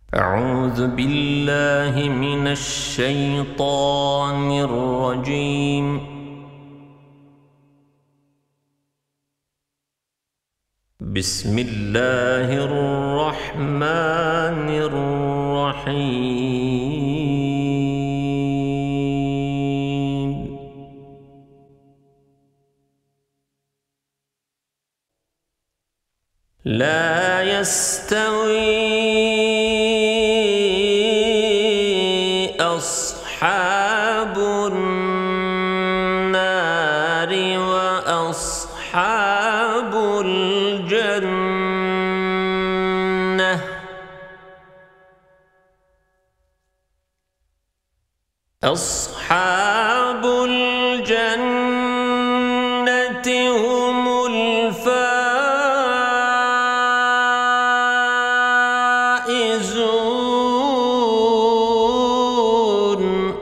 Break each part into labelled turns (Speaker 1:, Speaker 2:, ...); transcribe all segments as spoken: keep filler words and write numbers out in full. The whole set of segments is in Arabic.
Speaker 1: أعوذ بالله من الشيطان الرجيم. بسم الله الرحمن الرحيم. لا يستوي أصحاب النار وأصحاب الجنة أصحاب الجنة هم الفائزون.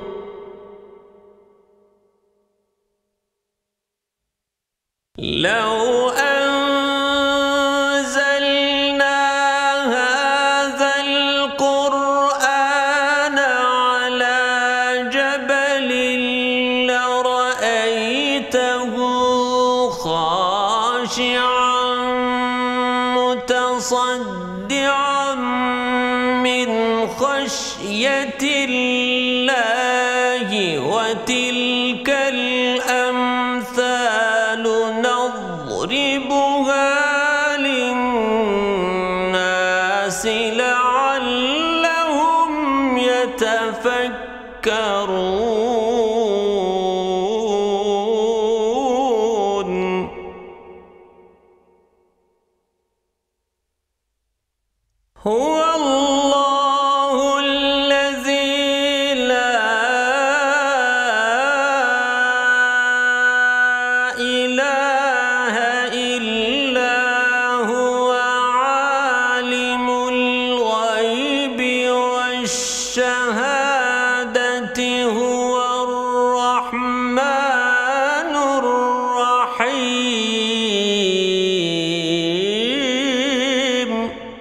Speaker 1: لو أنزلنا هذا القرآن على جبل لرأيته خاشعا متصدعا من خشية الله. وتلك الأمثال نضربها للناس لعلهم يتفكرون. هو الله الذي لا إله إلا هو عالم الغيب والشهادة هو الرحمن الرحيم.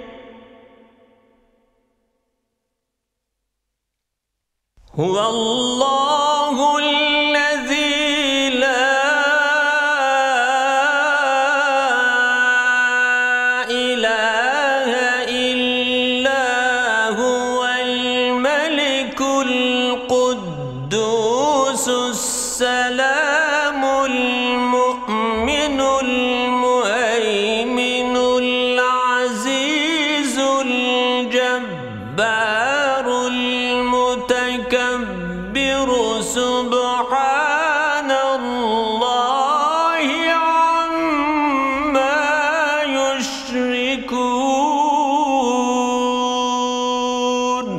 Speaker 1: هو الله الذي لا إله إلا هو الملك القدوس السلام المؤمن المهيمن العزيز الجبار المتكبر سبحان الله عما يشركون.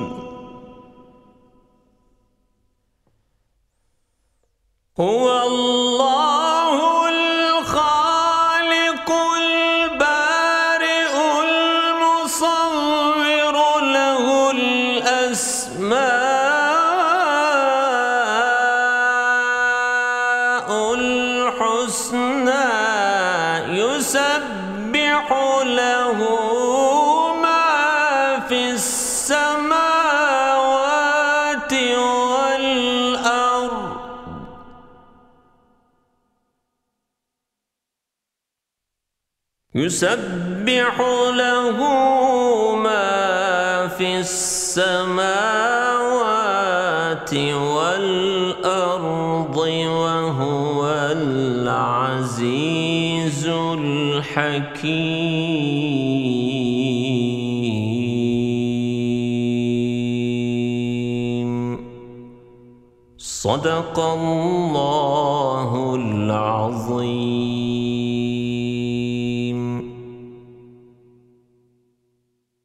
Speaker 1: هو الله الخالق البارئ المصور له الأسماء الحسنى يسبح له ما في السماوات والأرض يسبح له ما في السماوات والأرض وهو العزيز الحكيم. صدق الله العظيم.